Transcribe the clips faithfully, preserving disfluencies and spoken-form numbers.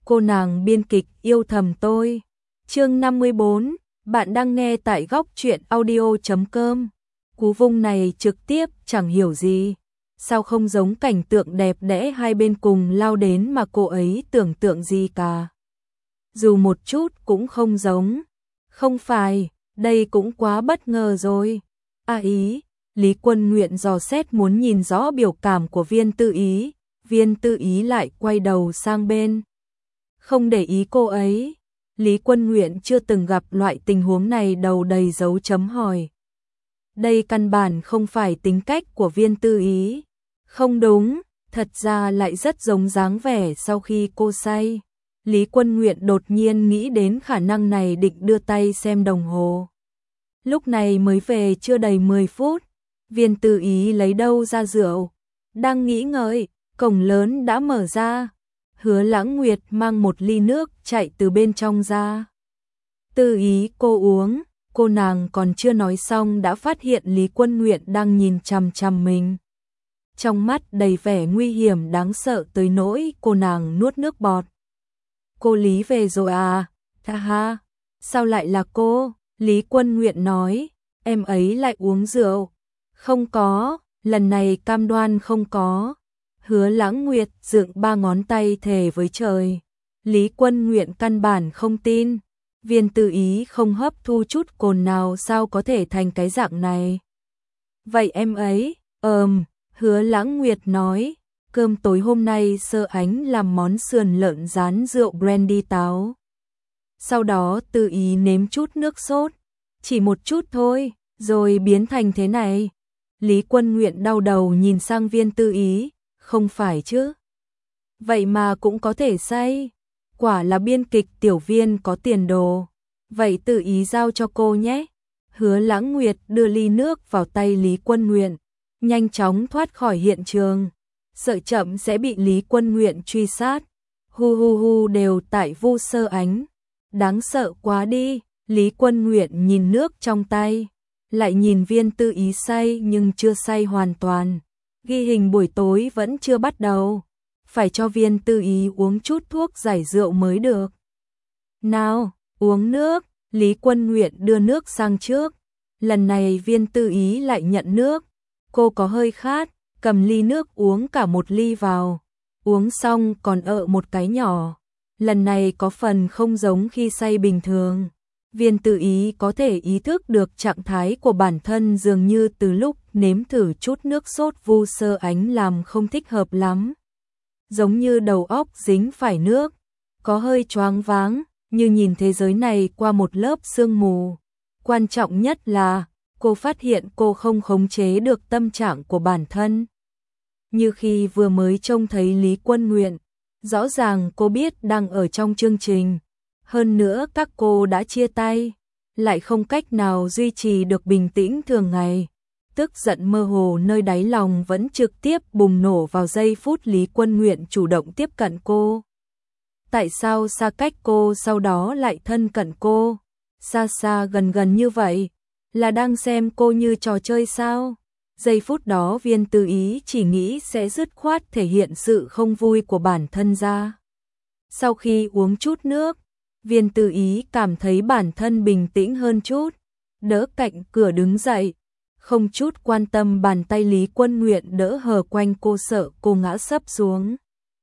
cô nàng biên kịch yêu thầm tôi. Chương năm mươi bốn, bạn đang nghe tại góc truyện audio chấm com. Cú vung này trực tiếp chẳng hiểu gì. Sao không giống cảnh tượng đẹp đẽ hai bên cùng lao đến mà cô ấy tưởng tượng gì cả. Dù một chút cũng không giống. Không phải, đây cũng quá bất ngờ rồi. À ý, Lý Quân Nguyện dò xét muốn nhìn rõ biểu cảm của Viên Tư Ý. Viên Tư Ý lại quay đầu sang bên. Không để ý cô ấy. Lý Quân Nguyện chưa từng gặp loại tình huống này, đầu đầy dấu chấm hỏi. Đây căn bản không phải tính cách của Viên Tư Ý. Không đúng, thật ra lại rất giống dáng vẻ sau khi cô say. Lý Quân Nguyện đột nhiên nghĩ đến khả năng này, định đưa tay xem đồng hồ. Lúc này mới về chưa đầy mười phút, Viên Tư Ý lấy đâu ra rượu. Đang nghĩ ngợi, cổng lớn đã mở ra. Hứa Lãng Nguyệt mang một ly nước chạy từ bên trong ra. Tư Ý, cô uống. Cô nàng còn chưa nói xong đã phát hiện Lý Quân Nguyện đang nhìn chằm chằm mình. Trong mắt đầy vẻ nguy hiểm đáng sợ tới nỗi cô nàng nuốt nước bọt. Cô Lý về rồi à? Ha ha, sao lại là cô? Lý Quân Nguyện nói, em ấy lại uống rượu. Không có, lần này cam đoan không có. Hứa Lãng Nguyệt dựng ba ngón tay thề với trời. Lý Quân Nguyện căn bản không tin. Viên Tư Ý không hấp thu chút cồn nào sao có thể thành cái dạng này. Vậy em ấy, ờm, Hứa Lãng Nguyệt nói, cơm tối hôm nay Sơ Ánh làm món sườn lợn rán rượu brandy táo. Sau đó Tư Ý nếm chút nước sốt, chỉ một chút thôi, rồi biến thành thế này. Lý Quân Nguyện đau đầu nhìn sang Viên Tư Ý, không phải chứ. Vậy mà cũng có thể say. Quả là biên kịch tiểu viên có tiền đồ. Vậy Tư Ý giao cho cô nhé. Hứa Lãng Nguyệt đưa ly nước vào tay Lý Quân Nguyện, nhanh chóng thoát khỏi hiện trường. Sợ chậm sẽ bị Lý Quân Nguyện truy sát. Hu hu hu đều tại Vu Sơ Ánh. Đáng sợ quá đi. Lý Quân Nguyện nhìn nước trong tay, lại nhìn Viên Tư Ý say nhưng chưa say hoàn toàn. Ghi hình buổi tối vẫn chưa bắt đầu. Phải cho Viên Tư Ý uống chút thuốc giải rượu mới được. Nào, uống nước. Lý Quân Nguyện đưa nước sang trước. Lần này Viên Tư Ý lại nhận nước. Cô có hơi khát, cầm ly nước uống cả một ly vào. Uống xong còn ợ một cái nhỏ. Lần này có phần không giống khi say bình thường. Viên Tư Ý có thể ý thức được trạng thái của bản thân, dường như từ lúc nếm thử chút nước sốt Vu Sơ Ánh làm không thích hợp lắm. Giống như đầu óc dính phải nước, có hơi choáng váng, như nhìn thế giới này qua một lớp sương mù. Quan trọng nhất là, cô phát hiện cô không khống chế được tâm trạng của bản thân. Như khi vừa mới trông thấy Lý Quân Nguyện, rõ ràng cô biết đang ở trong chương trình. Hơn nữa các cô đã chia tay, lại không cách nào duy trì được bình tĩnh thường ngày. Tức giận mơ hồ nơi đáy lòng vẫn trực tiếp bùng nổ vào giây phút Lý Quân Nguyện chủ động tiếp cận cô. Tại sao xa cách cô sau đó lại thân cận cô? Xa xa gần gần như vậy, là đang xem cô như trò chơi sao? Giây phút đó Viên Tư Ý chỉ nghĩ sẽ dứt khoát thể hiện sự không vui của bản thân ra. Sau khi uống chút nước, Viên Tư Ý cảm thấy bản thân bình tĩnh hơn chút, đỡ cạnh cửa đứng dậy, không chút quan tâm bàn tay Lý Quân Nguyện đỡ hờ quanh cô, sợ cô ngã sấp xuống.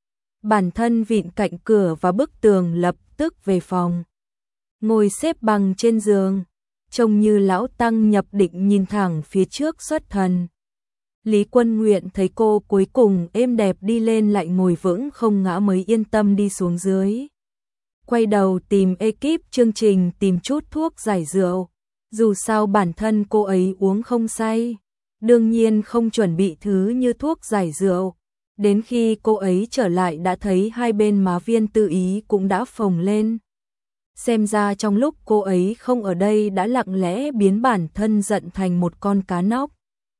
Bản thân vịn cạnh cửa và bức tường, lập tức về phòng. Ngồi xếp bằng trên giường, trông như lão tăng nhập định nhìn thẳng phía trước xuất thần. Lý Quân Nguyện thấy cô cuối cùng êm đẹp đi lên lại ngồi vững không ngã mới yên tâm đi xuống dưới. Quay đầu tìm ekip chương trình tìm chút thuốc giải rượu. Dù sao bản thân cô ấy uống không say, đương nhiên không chuẩn bị thứ như thuốc giải rượu. Đến khi cô ấy trở lại đã thấy hai bên má Viên Tư Ý cũng đã phồng lên. Xem ra trong lúc cô ấy không ở đây đã lặng lẽ biến bản thân giận thành một con cá nóc.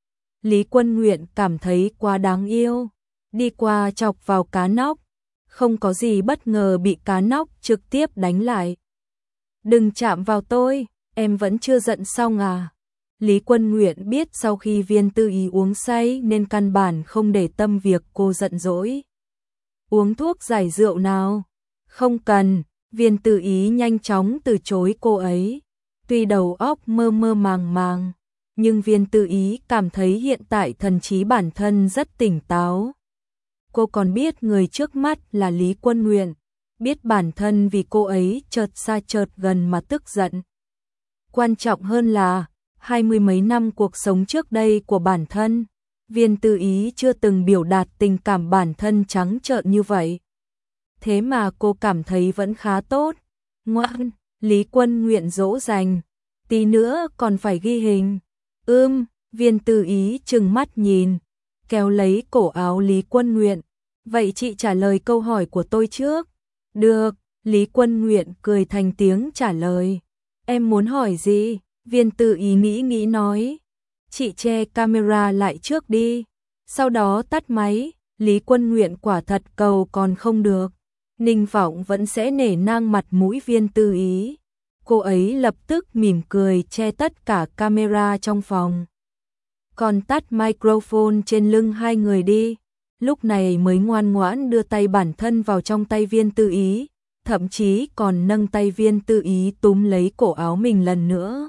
Lý Quân Nguyện cảm thấy quá đáng yêu, đi qua chọc vào cá nóc. Không có gì bất ngờ bị cá nóc trực tiếp đánh lại. Đừng chạm vào tôi, em vẫn chưa giận xong à? Lý Quân Nguyện biết sau khi Viên Tư Ý uống say nên căn bản không để tâm việc cô giận dỗi. Uống thuốc giải rượu nào? Không cần, Viên Tư Ý nhanh chóng từ chối cô ấy. Tuy đầu óc mơ mơ màng màng, nhưng Viên Tư Ý cảm thấy hiện tại thần trí bản thân rất tỉnh táo. Cô còn biết người trước mắt là Lý Quân Nguyện, biết bản thân vì cô ấy chợt xa chợt gần mà tức giận. Quan trọng hơn là, hai mươi mấy năm cuộc sống trước đây của bản thân, Viên Tư Ý chưa từng biểu đạt tình cảm bản thân trắng trợn như vậy. Thế mà cô cảm thấy vẫn khá tốt. Ngoan, Lý Quân Nguyện dỗ dành, tí nữa còn phải ghi hình. Ưm, Viên Tư Ý trừng mắt nhìn, kéo lấy cổ áo Lý Quân Nguyện. Vậy chị trả lời câu hỏi của tôi trước. Được, Lý Quân Nguyện cười thành tiếng trả lời. Em muốn hỏi gì? Viên Tư Ý nghĩ nghĩ nói. Chị che camera lại trước đi, sau đó tắt máy. Lý Quân Nguyện quả thật cầu còn không được. Ninh Vọng vẫn sẽ nể nang mặt mũi Viên Tư Ý. Cô ấy lập tức mỉm cười che tất cả camera trong phòng. Còn tắt microphone trên lưng hai người đi. Lúc này mới ngoan ngoãn đưa tay bản thân vào trong tay Viên Tư Ý, thậm chí còn nâng tay Viên Tư Ý túm lấy cổ áo mình lần nữa.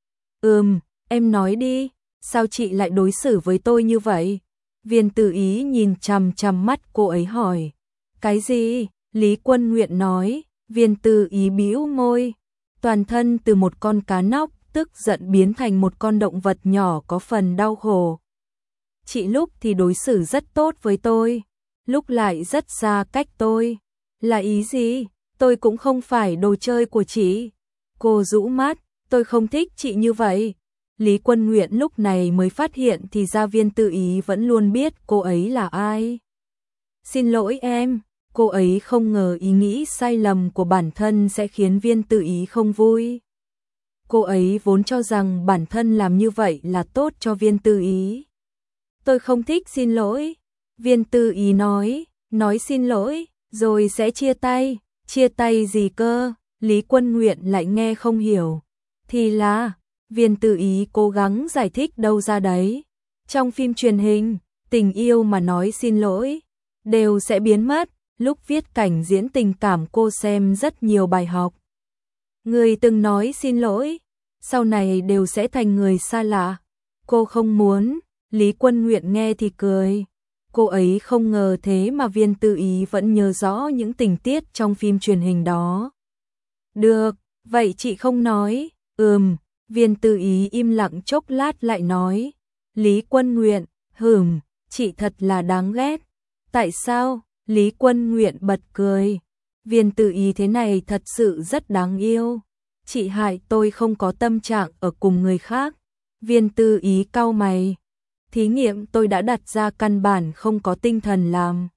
Ừm, em nói đi, sao chị lại đối xử với tôi như vậy? Viên Tư Ý nhìn chằm chằm mắt cô ấy hỏi. Cái gì? Lý Quân Nguyện nói. Viên Tư Ý bĩu môi, toàn thân từ một con cá nóc tức giận biến thành một con động vật nhỏ có phần đau khổ. Chị lúc thì đối xử rất tốt với tôi, lúc lại rất xa cách tôi. Là ý gì? Tôi cũng không phải đồ chơi của chị. Cô rũ mắt, tôi không thích chị như vậy. Lý Quân Nguyện lúc này mới phát hiện thì ra Viên Tư Ý vẫn luôn biết cô ấy là ai. Xin lỗi em, cô ấy không ngờ ý nghĩ sai lầm của bản thân sẽ khiến Viên Tư Ý không vui. Cô ấy vốn cho rằng bản thân làm như vậy là tốt cho Viên Tư Ý. Tôi không thích xin lỗi. Viên Tư Ý nói, nói xin lỗi, rồi sẽ chia tay. Chia tay gì cơ? Lý Quân Nguyện lại nghe không hiểu. Thì là, Viên Tư Ý cố gắng giải thích đâu ra đấy. Trong phim truyền hình, tình yêu mà nói xin lỗi, đều sẽ biến mất. Lúc viết cảnh diễn tình cảm cô xem rất nhiều bài học. Người từng nói xin lỗi, sau này đều sẽ thành người xa lạ. Cô không muốn. Lý Quân Nguyện nghe thì cười. Cô ấy không ngờ thế mà Viên Tư Ý vẫn nhớ rõ những tình tiết trong phim truyền hình đó. Được, vậy chị không nói. Ừm, Viên Tư Ý im lặng chốc lát lại nói. Lý Quân Nguyện, hửm, chị thật là đáng ghét. Tại sao? Lý Quân Nguyện bật cười. Viên Tư Ý thế này thật sự rất đáng yêu. Chị hại tôi không có tâm trạng ở cùng người khác. Viên Tư Ý cau mày. Thí nghiệm tôi đã đặt ra căn bản không có tinh thần làm.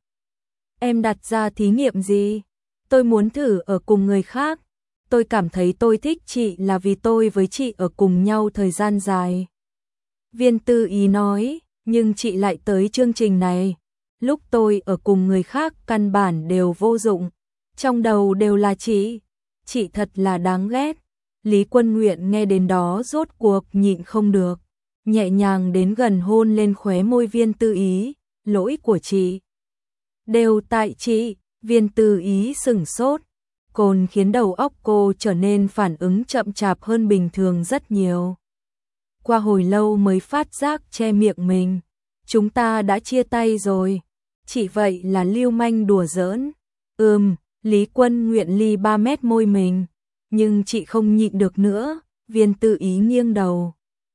Em đặt ra thí nghiệm gì? Tôi muốn thử ở cùng người khác. Tôi cảm thấy tôi thích chị là vì tôi với chị ở cùng nhau thời gian dài. Viên Tư Ý nói, nhưng chị lại tới chương trình này. Lúc tôi ở cùng người khác căn bản đều vô dụng. Trong đầu đều là chị. Chị thật là đáng ghét. Lý Quân Nguyện nghe đến đó rốt cuộc nhịn không được. Nhẹ nhàng đến gần hôn lên khóe môi Viên Tư Ý. Lỗi của chị. Đều tại chị. Viên Tư Ý sửng sốt. Cồn khiến đầu óc cô trở nên phản ứng chậm chạp hơn bình thường rất nhiều. Qua hồi lâu mới phát giác che miệng mình. Chúng ta đã chia tay rồi. Chỉ vậy là lưu manh đùa giỡn. Ừm, Lý Quân Nguyện ly ba mét môi mình. Nhưng chị không nhịn được nữa. Viên Tư Ý nghiêng đầu.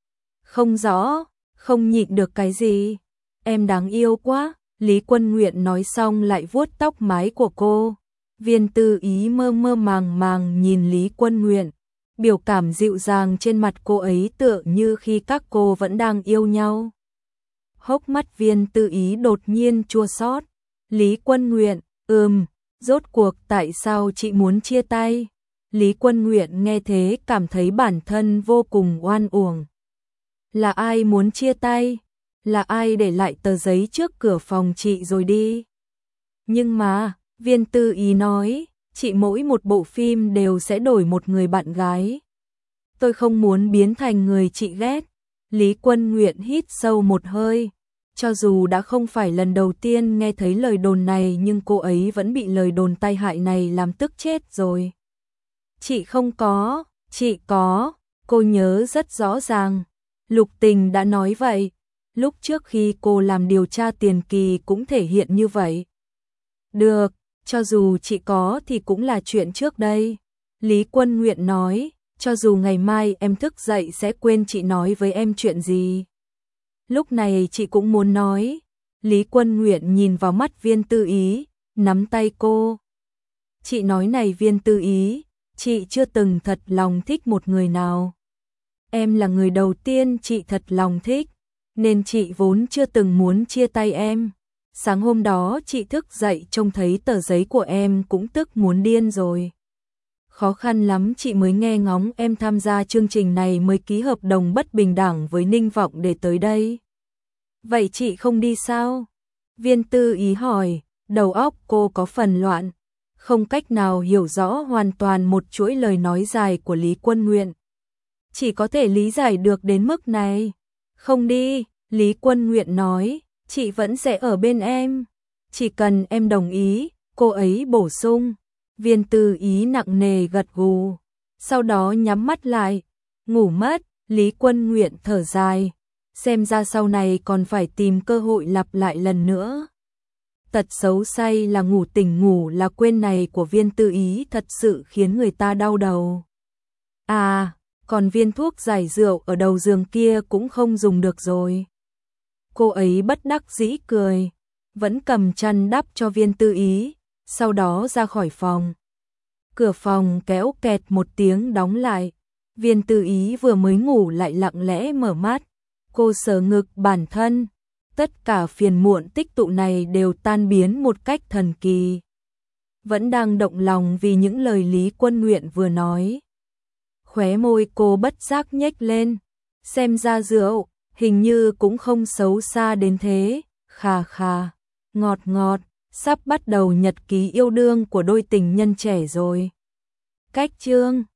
Không rõ, không nhịn được cái gì. Em đáng yêu quá. Lý Quân Nguyện nói xong lại vuốt tóc mái của cô. Viên Tư Ý mơ mơ màng màng nhìn Lý Quân Nguyện. Biểu cảm dịu dàng trên mặt cô ấy tựa như khi các cô vẫn đang yêu nhau. Hốc mắt Viên Tư Ý đột nhiên chua xót. Lý Quân Nguyện, ừm, rốt cuộc tại sao chị muốn chia tay? Lý Quân Nguyện nghe thế cảm thấy bản thân vô cùng oan uổng. Là ai muốn chia tay? Là ai để lại tờ giấy trước cửa phòng chị rồi đi? Nhưng mà, Viên Tư Ý nói, chị mỗi một bộ phim đều sẽ đổi một người bạn gái. Tôi không muốn biến thành người chị ghét. Lý Quân Nguyện hít sâu một hơi. Cho dù đã không phải lần đầu tiên nghe thấy lời đồn này nhưng cô ấy vẫn bị lời đồn tai hại này làm tức chết rồi. Chị không có, chị có, cô nhớ rất rõ ràng. Lục Tình đã nói vậy, lúc trước khi cô làm điều tra tiền kỳ cũng thể hiện như vậy. Được, cho dù chị có thì cũng là chuyện trước đây. Lý Quân Nguyện nói, cho dù ngày mai em thức dậy sẽ quên chị nói với em chuyện gì. Lúc này chị cũng muốn nói. Lý Quân Nguyện nhìn vào mắt Viên Tư Ý, nắm tay cô. Chị nói này Viên Tư Ý, chị chưa từng thật lòng thích một người nào. Em là người đầu tiên chị thật lòng thích, nên chị vốn chưa từng muốn chia tay em. Sáng hôm đó chị thức dậy trông thấy tờ giấy của em cũng tức muốn điên rồi. Khó khăn lắm chị mới nghe ngóng em tham gia chương trình này mới ký hợp đồng bất bình đẳng với Ninh Vọng để tới đây. Vậy chị không đi sao? Viên Tư Ý hỏi, đầu óc cô có phần loạn, không cách nào hiểu rõ hoàn toàn một chuỗi lời nói dài của Lý Quân Nguyện. Chỉ có thể lý giải được đến mức này. Không đi, Lý Quân Nguyện nói, chị vẫn sẽ ở bên em. Chỉ cần em đồng ý, cô ấy bổ sung. Viên Tư Ý nặng nề gật gù, sau đó nhắm mắt lại, ngủ mất. Lý Quân Nguyện thở dài, xem ra sau này còn phải tìm cơ hội lặp lại lần nữa. Tật xấu say là ngủ tỉnh ngủ là quên này của Viên Tư Ý thật sự khiến người ta đau đầu. À, còn viên thuốc giải rượu ở đầu giường kia cũng không dùng được rồi. Cô ấy bất đắc dĩ cười, vẫn cầm chăn đắp cho Viên Tư Ý, sau đó ra khỏi phòng. Cửa phòng kéo kẹt một tiếng đóng lại. Viên Tư Ý vừa mới ngủ lại lặng lẽ mở mắt. Cô sờ ngực bản thân. Tất cả phiền muộn tích tụ này đều tan biến một cách thần kỳ. Vẫn đang động lòng vì những lời Lý Quân Nguyện vừa nói. Khóe môi cô bất giác nhếch lên. Xem ra rượu, hình như cũng không xấu xa đến thế. Khà khà, ngọt ngọt, sắp bắt đầu nhật ký yêu đương của đôi tình nhân trẻ rồi. Cách chương